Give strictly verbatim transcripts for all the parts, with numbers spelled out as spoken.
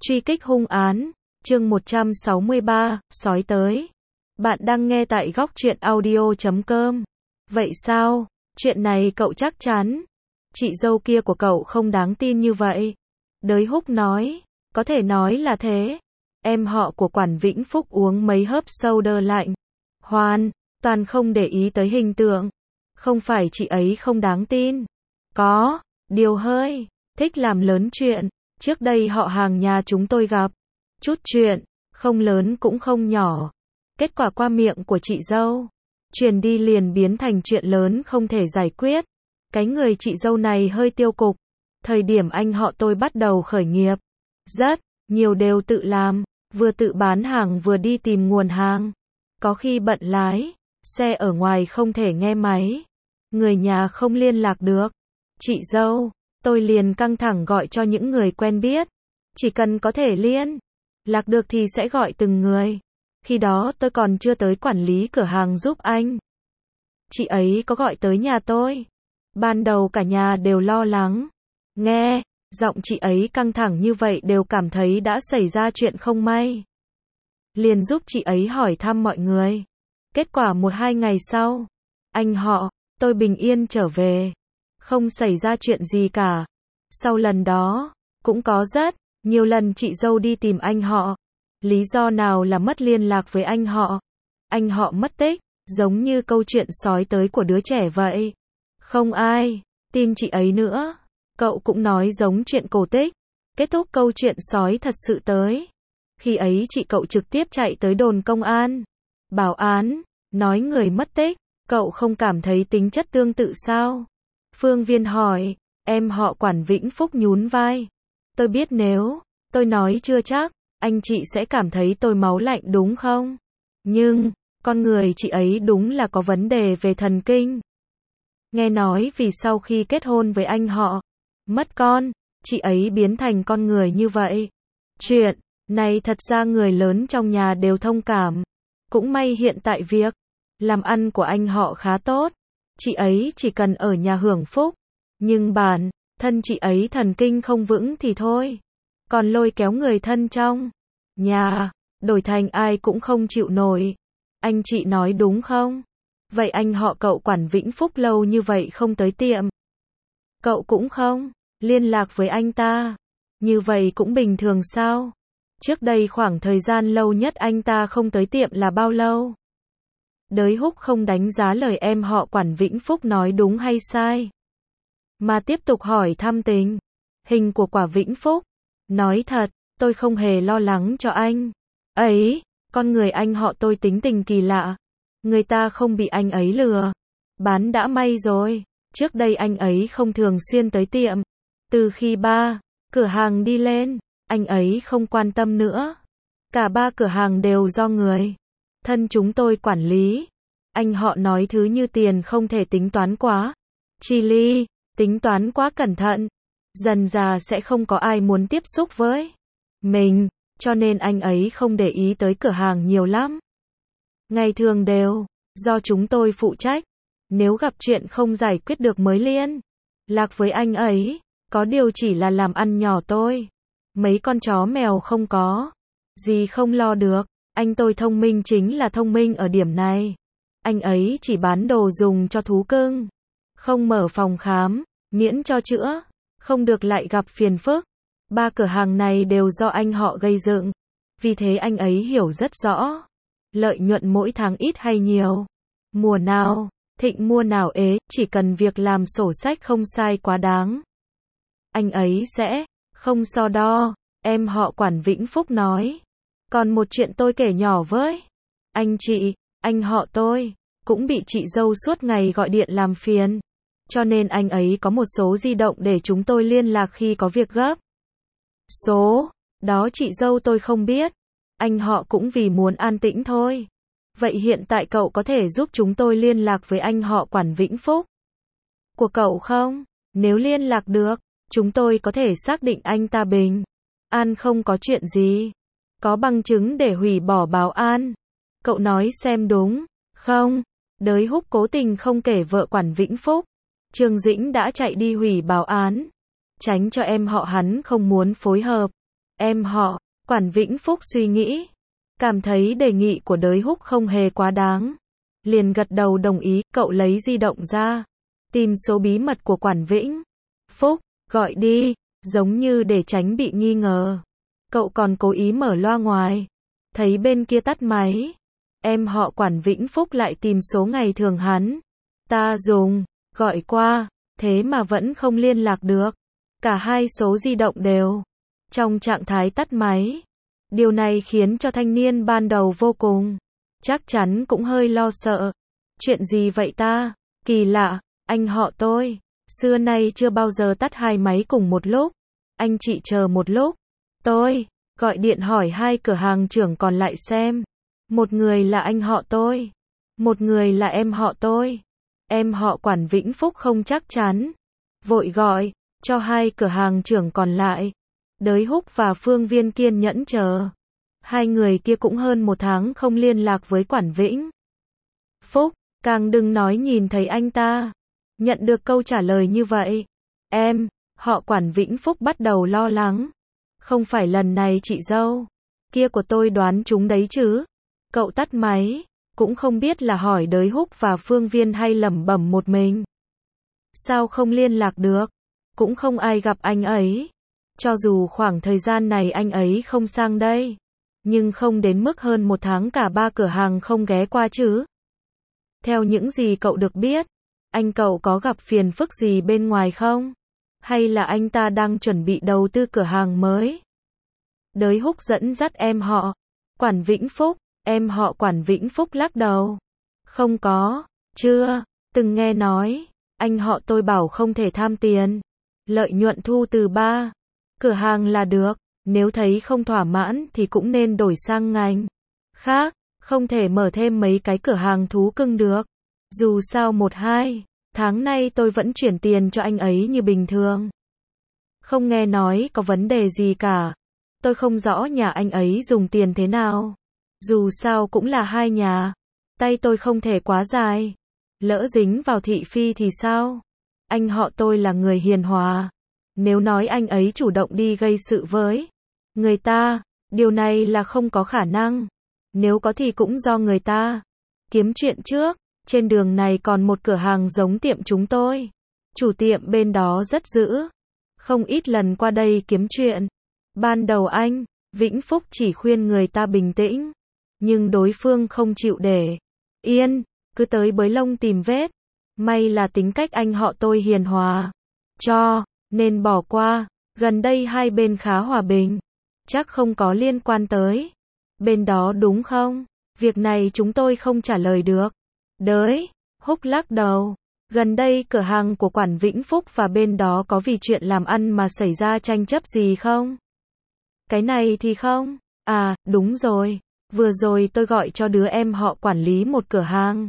Truy kích hung án, chương một trăm sáu mươi ba, sói tới. Bạn đang nghe tại góc truyện audio chấm com. Vậy sao? Chuyện này cậu chắc chắn? Chị dâu kia của cậu không đáng tin như vậy. Đới Húc nói, có thể nói là thế. Em họ của Quản Vĩnh Phúc uống mấy hớp soda lạnh. Hoàn toàn không để ý tới hình tượng. Không phải chị ấy không đáng tin. Có, điều hơi, thích làm lớn chuyện. Trước đây họ hàng nhà chúng tôi gặp chút chuyện, không lớn cũng không nhỏ. Kết quả qua miệng của chị dâu, truyền đi liền biến thành chuyện lớn không thể giải quyết. Cái người chị dâu này hơi tiêu cục. Thời điểm anh họ tôi bắt đầu khởi nghiệp, rất nhiều đều tự làm, vừa tự bán hàng vừa đi tìm nguồn hàng. Có khi bận lái, xe ở ngoài không thể nghe máy, người nhà không liên lạc được. Chị dâu, tôi liền căng thẳng gọi cho những người quen biết. Chỉ cần có thể liên lạc được thì sẽ gọi từng người. Khi đó tôi còn chưa tới quản lý cửa hàng giúp anh. Chị ấy có gọi tới nhà tôi. Ban đầu cả nhà đều lo lắng. Nghe giọng chị ấy căng thẳng như vậy đều cảm thấy đã xảy ra chuyện không may. Liền giúp chị ấy hỏi thăm mọi người. Kết quả một hai ngày sau, anh họ tôi bình yên trở về, không xảy ra chuyện gì cả. Sau lần đó, cũng có rất nhiều lần chị dâu đi tìm anh họ. Lý do nào là mất liên lạc với anh họ. Anh họ mất tích, giống như câu chuyện sói tới của đứa trẻ vậy. Không ai tin chị ấy nữa. Cậu cũng nói giống chuyện cổ tích. Kết thúc câu chuyện sói thật sự tới. Khi ấy chị cậu trực tiếp chạy tới đồn công an. Bảo án, nói người mất tích. Cậu không cảm thấy tính chất tương tự sao? Phương Viên hỏi. Em họ Quản Vĩnh Phúc nhún vai. Tôi biết nếu tôi nói chưa chắc anh chị sẽ cảm thấy tôi máu lạnh đúng không? Nhưng con người chị ấy đúng là có vấn đề về thần kinh. Nghe nói vì sau khi kết hôn với anh họ mất con, chị ấy biến thành con người như vậy. Chuyện này thật ra người lớn trong nhà đều thông cảm. Cũng may hiện tại việc làm ăn của anh họ khá tốt. Chị ấy chỉ cần ở nhà hưởng phúc. Nhưng bản thân chị ấy thần kinh không vững thì thôi. Còn lôi kéo người thân trong nhà, đổi thành ai cũng không chịu nổi. Anh chị nói đúng không? Vậy anh họ cậu Quản Vĩnh Phúc lâu như vậy không tới tiệm. Cậu cũng không liên lạc với anh ta. Như vậy cũng bình thường sao? Trước đây khoảng thời gian lâu nhất anh ta không tới tiệm là bao lâu? Đới Húc không đánh giá lời em họ Quản Vĩnh Phúc nói đúng hay sai, mà tiếp tục hỏi thăm tình hình của Quả Vĩnh Phúc. Nói thật, tôi không hề lo lắng cho anh ấy. Con người anh họ tôi tính tình kỳ lạ. Người ta không bị anh ấy lừa bán đã may rồi. Trước đây anh ấy không thường xuyên tới tiệm. Từ khi ba cửa hàng đi lên, anh ấy không quan tâm nữa. Cả ba cửa hàng đều do người thân chúng tôi quản lý. Anh họ nói thứ như tiền không thể tính toán quá chi ly, tính toán quá cẩn thận. Dần dà sẽ không có ai muốn tiếp xúc với mình, cho nên anh ấy không để ý tới cửa hàng nhiều lắm. Ngày thường đều do chúng tôi phụ trách. Nếu gặp chuyện không giải quyết được mới liên lạc với anh ấy. Có điều chỉ là làm ăn nhỏ tôi. Mấy con chó mèo không có gì không lo được. Anh tôi thông minh chính là thông minh ở điểm này. Anh ấy chỉ bán đồ dùng cho thú cưng, không mở phòng khám, miễn cho chữa, không được lại gặp phiền phức. Ba cửa hàng này đều do anh họ gây dựng. Vì thế anh ấy hiểu rất rõ. Lợi nhuận mỗi tháng ít hay nhiều. Mùa nào thịnh mùa nào ế, chỉ cần việc làm sổ sách không sai quá đáng. Anh ấy sẽ không so đo, em họ Quản Vĩnh Phúc nói. Còn một chuyện tôi kể nhỏ với anh chị, anh họ tôi cũng bị chị dâu suốt ngày gọi điện làm phiền. Cho nên anh ấy có một số di động để chúng tôi liên lạc khi có việc gấp. Số đó chị dâu tôi không biết. Anh họ cũng vì muốn an tĩnh thôi. Vậy hiện tại cậu có thể giúp chúng tôi liên lạc với anh họ Quản Vĩnh Phúc của cậu không? Nếu liên lạc được, chúng tôi có thể xác định anh ta bình an không có chuyện gì. Có bằng chứng để hủy bỏ báo an. Cậu nói xem đúng không? Đới Húc cố tình không kể vợ Quản Vĩnh Phúc. Trương Dĩnh đã chạy đi hủy báo án, tránh cho em họ hắn không muốn phối hợp. Em họ, Quản Vĩnh Phúc suy nghĩ, cảm thấy đề nghị của Đới Húc không hề quá đáng. Liền gật đầu đồng ý, cậu lấy di động ra, tìm số bí mật của Quản Vĩnh Phúc, gọi đi, giống như để tránh bị nghi ngờ. Cậu còn cố ý mở loa ngoài, thấy bên kia tắt máy. Em họ Quản Vĩnh Phúc lại tìm số ngày thường hắn ta dùng, gọi qua, thế mà vẫn không liên lạc được. Cả hai số di động đều trong trạng thái tắt máy. Điều này khiến cho thanh niên ban đầu vô cùng, chắc chắn cũng hơi lo sợ. Chuyện gì vậy ta? Kỳ lạ, anh họ tôi, xưa nay chưa bao giờ tắt hai máy cùng một lúc. Anh chị chờ một lúc. Tôi gọi điện hỏi hai cửa hàng trưởng còn lại xem. Một người là anh họ tôi, một người là em họ tôi. Em họ Quản Vĩnh Phúc không chắc chắn, vội gọi cho hai cửa hàng trưởng còn lại. Đới Húc và Phương Viên kiên nhẫn chờ. Hai người kia cũng hơn một tháng không liên lạc với Quản Vĩnh Phúc, càng đừng nói nhìn thấy anh ta. Nhận được câu trả lời như vậy, em họ Quản Vĩnh Phúc bắt đầu lo lắng. Không phải lần này chị dâu kia của tôi đoán chúng đấy chứ? Cậu tắt máy, cũng không biết là hỏi Đới Húc và Phương Viên hay lẩm bẩm một mình. Sao không liên lạc được? Cũng không ai gặp anh ấy. Cho dù khoảng thời gian này anh ấy không sang đây, nhưng không đến mức hơn một tháng cả ba cửa hàng không ghé qua chứ. Theo những gì cậu được biết, anh cậu có gặp phiền phức gì bên ngoài không? Hay là anh ta đang chuẩn bị đầu tư cửa hàng mới? Đới Húc dẫn dắt em họ Quản Vĩnh Phúc. Em họ Quản Vĩnh Phúc lắc đầu. Không có, chưa, từng nghe nói. Anh họ tôi bảo không thể tham tiền. Lợi nhuận thu từ ba cửa hàng là được. Nếu thấy không thỏa mãn thì cũng nên đổi sang ngành khác. Không thể mở thêm mấy cái cửa hàng thú cưng được. Dù sao một hai tháng nay tôi vẫn chuyển tiền cho anh ấy như bình thường. Không nghe nói có vấn đề gì cả. Tôi không rõ nhà anh ấy dùng tiền thế nào. Dù sao cũng là hai nhà. Tay tôi không thể quá dài. Lỡ dính vào thị phi thì sao? Anh họ tôi là người hiền hòa. Nếu nói anh ấy chủ động đi gây sự với người ta, điều này là không có khả năng. Nếu có thì cũng do người ta kiếm chuyện trước. Trên đường này còn một cửa hàng giống tiệm chúng tôi. Chủ tiệm bên đó rất dữ. Không ít lần qua đây kiếm chuyện. Ban đầu anh Vĩnh Phúc chỉ khuyên người ta bình tĩnh, nhưng đối phương không chịu để yên, cứ tới bới lông tìm vết. May là tính cách anh họ tôi hiền hòa, cho nên bỏ qua. Gần đây hai bên khá hòa bình, chắc không có liên quan tới bên đó đúng không? Việc này chúng tôi không trả lời được. Đới Húc lắc đầu. Gần đây cửa hàng của Quản Vĩnh Phúc và bên đó có vì chuyện làm ăn mà xảy ra tranh chấp gì không? Cái này thì không. À, đúng rồi. Vừa rồi tôi gọi cho đứa em họ quản lý một cửa hàng.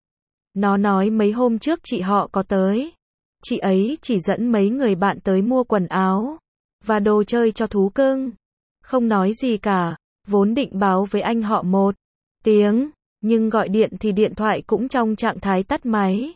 Nó nói mấy hôm trước chị họ có tới. Chị ấy chỉ dẫn mấy người bạn tới mua quần áo và đồ chơi cho thú cưng. Không nói gì cả. Vốn định báo với anh họ một tiếng, nhưng gọi điện thì điện thoại cũng trong trạng thái tắt máy.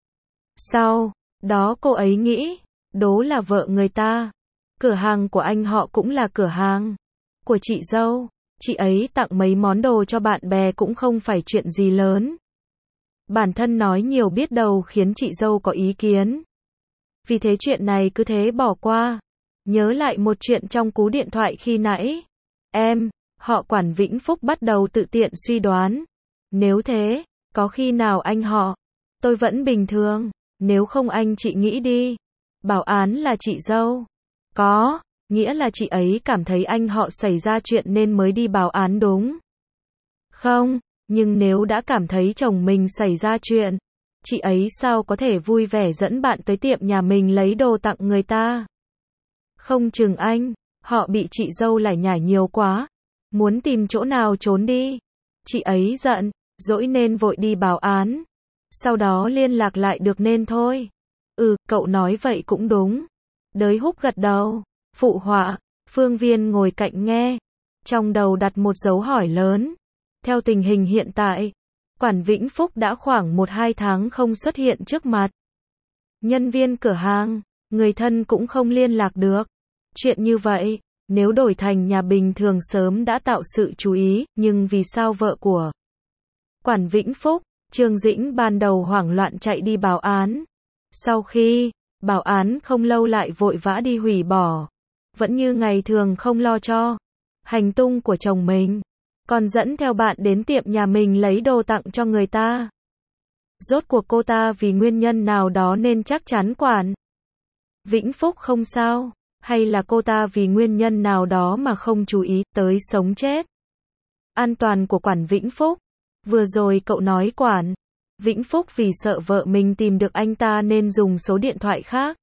Sau đó cô ấy nghĩ, đố là vợ người ta. Cửa hàng của anh họ cũng là cửa hàng của chị dâu. Chị ấy tặng mấy món đồ cho bạn bè cũng không phải chuyện gì lớn. Bản thân nói nhiều biết đâu khiến chị dâu có ý kiến. Vì thế chuyện này cứ thế bỏ qua. Nhớ lại một chuyện trong cú điện thoại khi nãy. Em, họ Quản Vĩnh Phúc bắt đầu tự tiện suy đoán. Nếu thế, có khi nào anh họ tôi vẫn bình thường. Nếu không anh chị nghĩ đi. Bảo án là chị dâu. Có, nghĩa là chị ấy cảm thấy anh họ xảy ra chuyện nên mới đi báo án đúng không? Nhưng nếu đã cảm thấy chồng mình xảy ra chuyện, chị ấy sao có thể vui vẻ dẫn bạn tới tiệm nhà mình lấy đồ tặng người ta? Không chừng anh, họ bị chị dâu lải nhải nhiều quá, muốn tìm chỗ nào trốn đi. Chị ấy giận, dỗi nên vội đi báo án. Sau đó liên lạc lại được nên thôi. Ừ, cậu nói vậy cũng đúng. Đới Húc gật đầu, phụ họa. Phương Viên ngồi cạnh nghe, trong đầu đặt một dấu hỏi lớn. Theo tình hình hiện tại, Quản Vĩnh Phúc đã khoảng một hai tháng không xuất hiện trước mặt nhân viên cửa hàng, người thân cũng không liên lạc được. Chuyện như vậy, Nếu đổi thành nhà bình thường sớm đã tạo sự chú ý, nhưng vì sao vợ của Quản Vĩnh Phúc, Trương Dĩnh ban đầu hoảng loạn chạy đi báo án. Sau khi báo án không lâu lại vội vã đi hủy bỏ. Vẫn như ngày thường không lo cho hành tung của chồng mình. Còn dẫn theo bạn đến tiệm nhà mình lấy đồ tặng cho người ta. Rốt cuộc cô ta vì nguyên nhân nào đó nên chắc chắn Quản Vĩnh Phúc không sao, hay là cô ta vì nguyên nhân nào đó mà không chú ý tới sống chết an toàn của Quản Vĩnh Phúc. Vừa rồi cậu nói Quản Vĩnh Phúc vì sợ vợ mình tìm được anh ta nên dùng số điện thoại khác.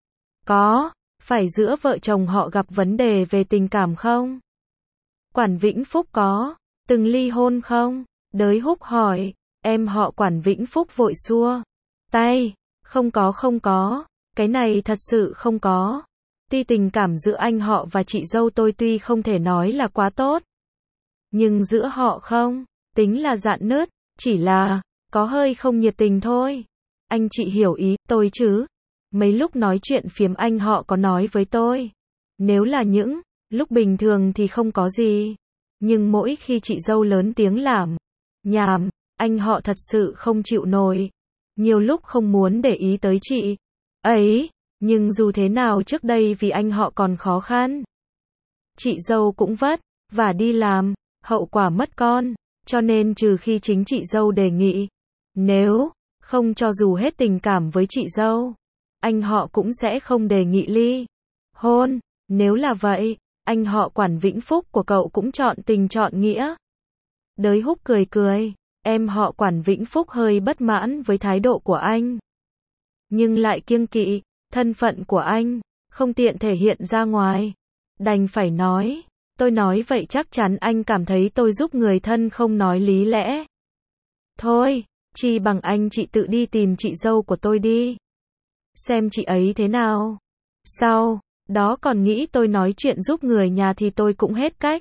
Có phải giữa vợ chồng họ gặp vấn đề về tình cảm không? Quản Vĩnh Phúc có từng ly hôn không? Đới Húc hỏi. Em họ Quản Vĩnh Phúc vội xua tay. Không có không có. Cái này thật sự không có. Tuy tình cảm giữa anh họ và chị dâu tôi tuy không thể nói là quá tốt. Nhưng giữa họ không tính là rạn nứt. Chỉ là có hơi không nhiệt tình thôi. Anh chị hiểu ý tôi chứ? Mấy lúc nói chuyện phiếm anh họ có nói với tôi. Nếu là những lúc bình thường thì không có gì. Nhưng mỗi khi chị dâu lớn tiếng làm nhảm, anh họ thật sự không chịu nổi. Nhiều lúc không muốn để ý tới chị ấy. Nhưng dù thế nào trước đây vì anh họ còn khó khăn. Chị dâu cũng vất vả đi làm, hậu quả mất con. Cho nên trừ khi chính chị dâu đề nghị. Nếu không cho dù hết tình cảm với chị dâu, anh họ cũng sẽ không đề nghị ly hôn. Nếu là vậy, anh họ Quản Vĩnh Phúc của cậu cũng chọn tình chọn nghĩa. Đới Húc cười cười. Em họ Quản Vĩnh Phúc hơi bất mãn với thái độ của anh. Nhưng lại kiêng kỵ thân phận của anh, không tiện thể hiện ra ngoài. Đành phải nói. Tôi nói vậy chắc chắn anh cảm thấy tôi giúp người thân không nói lý lẽ. Thôi, chi bằng anh chị tự đi tìm chị dâu của tôi đi. Xem chị ấy thế nào. Sau đó còn nghĩ tôi nói chuyện giúp người nhà thì tôi cũng hết cách.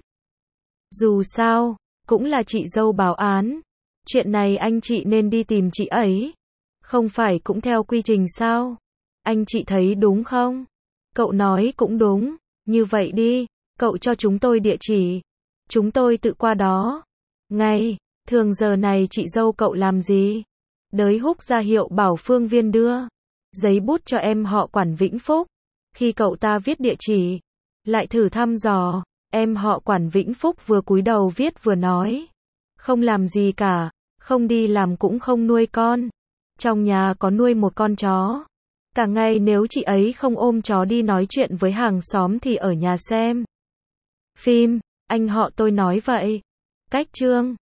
Dù sao, cũng là chị dâu báo án. Chuyện này anh chị nên đi tìm chị ấy. Không phải cũng theo quy trình sao? Anh chị thấy đúng không? Cậu nói cũng đúng. Như vậy đi, cậu cho chúng tôi địa chỉ. Chúng tôi tự qua đó. Ngày, thường giờ này chị dâu cậu làm gì? Đới Húc ra hiệu bảo Phương Viên đưa giấy bút cho em họ Quản Vĩnh Phúc. Khi cậu ta viết địa chỉ, lại thử thăm dò. Em họ Quản Vĩnh Phúc vừa cúi đầu viết vừa nói. Không làm gì cả, không đi làm cũng không nuôi con. Trong nhà có nuôi một con chó. Cả ngày nếu chị ấy không ôm chó đi nói chuyện với hàng xóm thì ở nhà xem phim. Anh họ tôi nói vậy. Cách chương